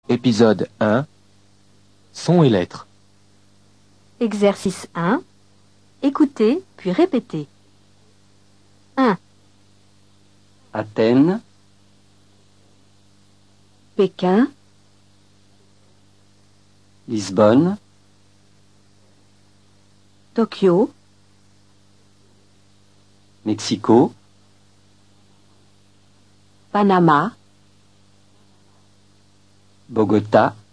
Épisode 1. Sons et lettres. Exercice 1. Écoutez, puis répétez. 1. Athènes, Pékin, Lisbonne, Tokyo, Mexico, Panama, Bogota,